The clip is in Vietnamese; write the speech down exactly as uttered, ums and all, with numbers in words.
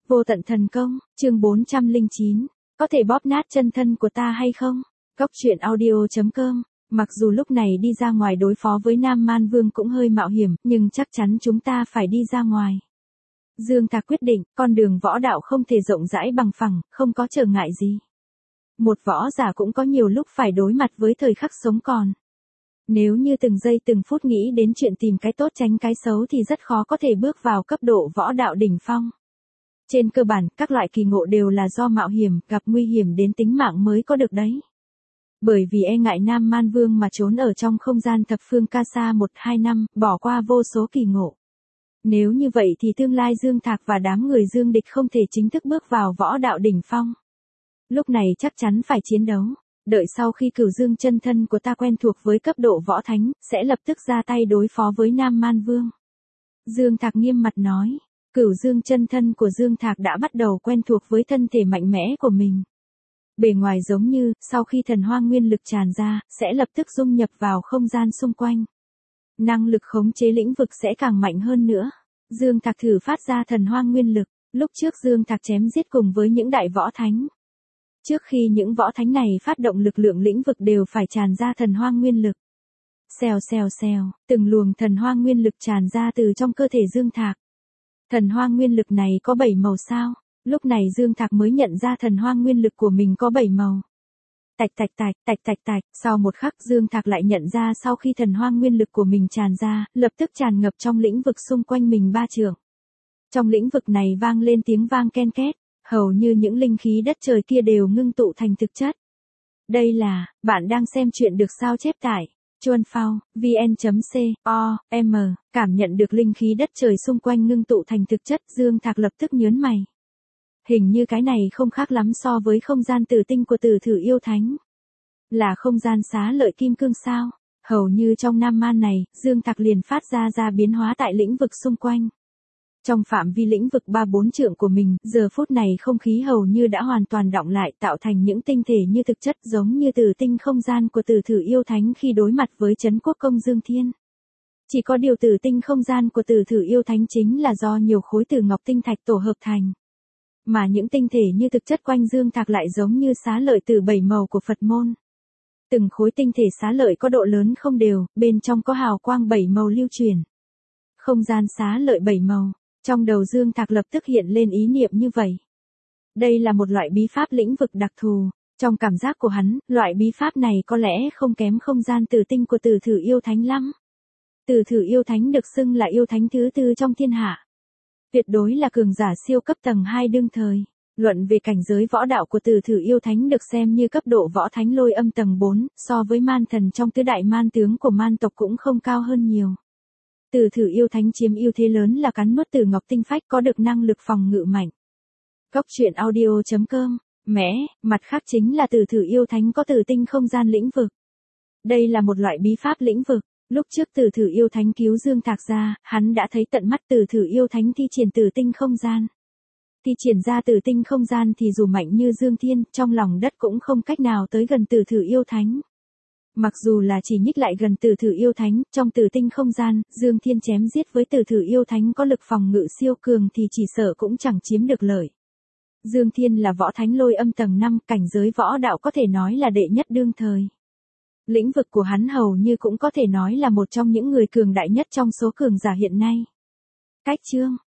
Vô tận thần công, chương bốn trăm lẻ chín, có thể bóp nát chân thân của ta hay không? Cốc truyện audio chấm com. Mặc dù lúc này đi ra ngoài đối phó với Nam Man Vương cũng hơi mạo hiểm, nhưng chắc chắn chúng ta phải đi ra ngoài. Dương Thạc quyết định, con đường võ đạo không thể rộng rãi bằng phẳng, không có trở ngại gì. Một võ giả cũng có nhiều lúc phải đối mặt với thời khắc sống còn. Nếu như từng giây từng phút nghĩ đến chuyện tìm cái tốt tránh cái xấu thì rất khó có thể bước vào cấp độ võ đạo đỉnh phong. Trên cơ bản, các loại kỳ ngộ đều là do mạo hiểm, gặp nguy hiểm đến tính mạng mới có được đấy. Bởi vì e ngại Nam Man Vương mà trốn ở trong không gian thập phương ca sa một hai năm, bỏ qua vô số kỳ ngộ. Nếu như vậy thì tương lai Dương Thạc và đám người Dương Địch không thể chính thức bước vào võ đạo đỉnh phong. Lúc này chắc chắn phải chiến đấu. Đợi sau khi Cửu Dương chân thân của ta quen thuộc với cấp độ võ thánh, sẽ lập tức ra tay đối phó với Nam Man Vương. Dương Thạc nghiêm mặt nói. Cửu Dương chân thân của Dương Thạc đã bắt đầu quen thuộc với thân thể mạnh mẽ của mình. Bề ngoài giống như, sau khi thần hoang nguyên lực tràn ra, sẽ lập tức dung nhập vào không gian xung quanh. Năng lực khống chế lĩnh vực sẽ càng mạnh hơn nữa. Dương Thạc thử phát ra thần hoang nguyên lực, lúc trước Dương Thạc chém giết cùng với những đại võ thánh. Trước khi những võ thánh này phát động lực lượng lĩnh vực đều phải tràn ra thần hoang nguyên lực. Xèo xèo xèo, từng luồng thần hoang nguyên lực tràn ra từ trong cơ thể Dương Thạc. Thần hoang nguyên lực này có bảy màu sao? Lúc này Dương Thạc mới nhận ra thần hoang nguyên lực của mình có bảy màu. Tạch tạch tạch, tạch tạch tạch, sau một khắc Dương Thạc lại nhận ra sau khi thần hoang nguyên lực của mình tràn ra, lập tức tràn ngập trong lĩnh vực xung quanh mình ba trượng. Trong lĩnh vực này vang lên tiếng vang ken két, hầu như những linh khí đất trời kia đều ngưng tụ thành thực chất. Đây là, bạn đang xem chuyện được sao chép tải. Chuan Phao, vn.co, m, cảm nhận được linh khí đất trời xung quanh ngưng tụ thành thực chất, Dương Thạc lập tức nhớn mày. Hình như cái này không khác lắm so với không gian tử tinh của Tử Thử Yêu Thánh. Là không gian xá lợi kim cương sao? Hầu như trong Nam Man này, Dương Thạc liền phát ra ra biến hóa tại lĩnh vực xung quanh. Trong phạm vi lĩnh vực ba bốn trượng của mình, giờ phút này không khí hầu như đã hoàn toàn đọng lại tạo thành những tinh thể như thực chất giống như tử tinh không gian của Tử Thử Yêu Thánh khi đối mặt với Trấn Quốc Công Dương Thiên. Chỉ có điều tử tinh không gian của Tử Thử Yêu Thánh chính là do nhiều khối tử ngọc tinh thạch tổ hợp thành. Mà những tinh thể như thực chất quanh Dương Thạc lại giống như xá lợi từ bảy màu của Phật môn. Từng khối tinh thể xá lợi có độ lớn không đều, bên trong có hào quang bảy màu lưu truyền. Không gian xá lợi bảy màu. Trong đầu Dương Thạc lập tức hiện lên ý niệm như vậy. Đây là một loại bí pháp lĩnh vực đặc thù. Trong cảm giác của hắn, loại bí pháp này có lẽ không kém không gian tử tinh của Tử Thử Yêu Thánh lắm. Tử Thử Yêu Thánh được xưng là yêu thánh thứ tư trong thiên hạ. Tuyệt đối là cường giả siêu cấp tầng hai đương thời. Luận về cảnh giới võ đạo của Tử Thử Yêu Thánh được xem như cấp độ võ thánh lôi âm tầng bốn, so với man thần trong tứ đại man tướng của man tộc cũng không cao hơn nhiều. Tử Thử Yêu Thánh chiếm ưu thế lớn là cắn nuốt tử ngọc tinh phách có được năng lực phòng ngự mạnh. Cốc truyện audio chấm com, mẽ, mặt khác chính là Tử Thử Yêu Thánh có tử tinh không gian lĩnh vực. Đây là một loại bí pháp lĩnh vực. Lúc trước Tử Thử Yêu Thánh cứu Dương Thạc ra, hắn đã thấy tận mắt Tử Thử Yêu Thánh thi triển tử tinh không gian. Thi triển ra tử tinh không gian thì dù mạnh như Dương Thiên, trong lòng đất cũng không cách nào tới gần Tử Thử Yêu Thánh. Mặc dù là chỉ nhích lại gần Tử Thử Yêu Thánh, trong tử tinh không gian, Dương Thiên chém giết với Tử Thử Yêu Thánh có lực phòng ngự siêu cường thì chỉ sợ cũng chẳng chiếm được lợi. Dương Thiên là võ thánh lôi âm tầng năm, cảnh giới võ đạo có thể nói là đệ nhất đương thời. Lĩnh vực của hắn hầu như cũng có thể nói là một trong những người cường đại nhất trong số cường giả hiện nay. Cách chương,